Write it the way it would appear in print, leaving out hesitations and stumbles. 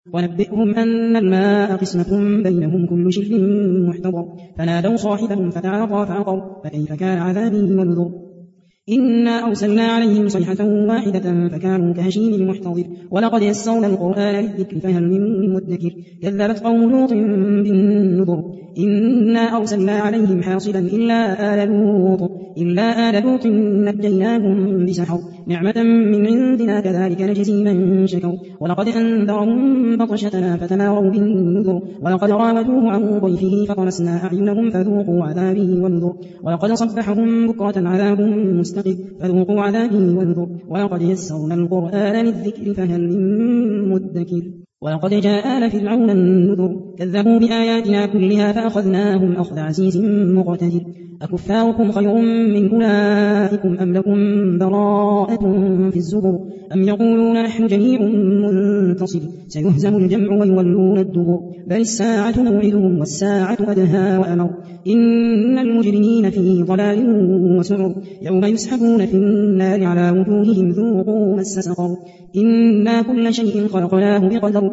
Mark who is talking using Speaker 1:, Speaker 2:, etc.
Speaker 1: ونبئهم أن الماء قسمة بينهم كل شرب محتضر فنادوا صاحبهم فتعاطى فعقر فكيف كان عذابي ونذر إنا أرسلنا عليهم صيحة واحدة فكانوا كهشيم المحتضر ولقد يسرنا القرآن للذكر فهل من مدكر كذبت قوم لوط بالنذر إنا أرسلنا عليهم حاصبا إلا آل لوط نجيناهم بسحر نعمة من عندنا كذلك نجزي من شكر ولقد أنذرهم بطشتنا فتماروا بالنذر ولقد راودوه عن ضيفه فطمسنا أعينهم فذوقوا عذابي ونذر ولقد صبحهم بكرة عذاب مستقر فذوقوا عذابي ونذر ولقد يسرنا القرآن للذكر فهل من مدكر ولقد جاء آل فرعون النذر كذبوا بآياتنا كلها فأخذناهم أخذ عزيز مقتدر أكفاركم خير من أولئكم أم لكم براءة في الزبر أم يقولون نحن جميع منتصر سيهزم الجمع ويولون الدبر بل الساعة موعدهم والساعة أدهى وأمر إن المجرمين في ضلال وسعر يوم يسحبون في النار على وجوههم ذوقوا مس سقر إنا كل شيء خلقناه بقدر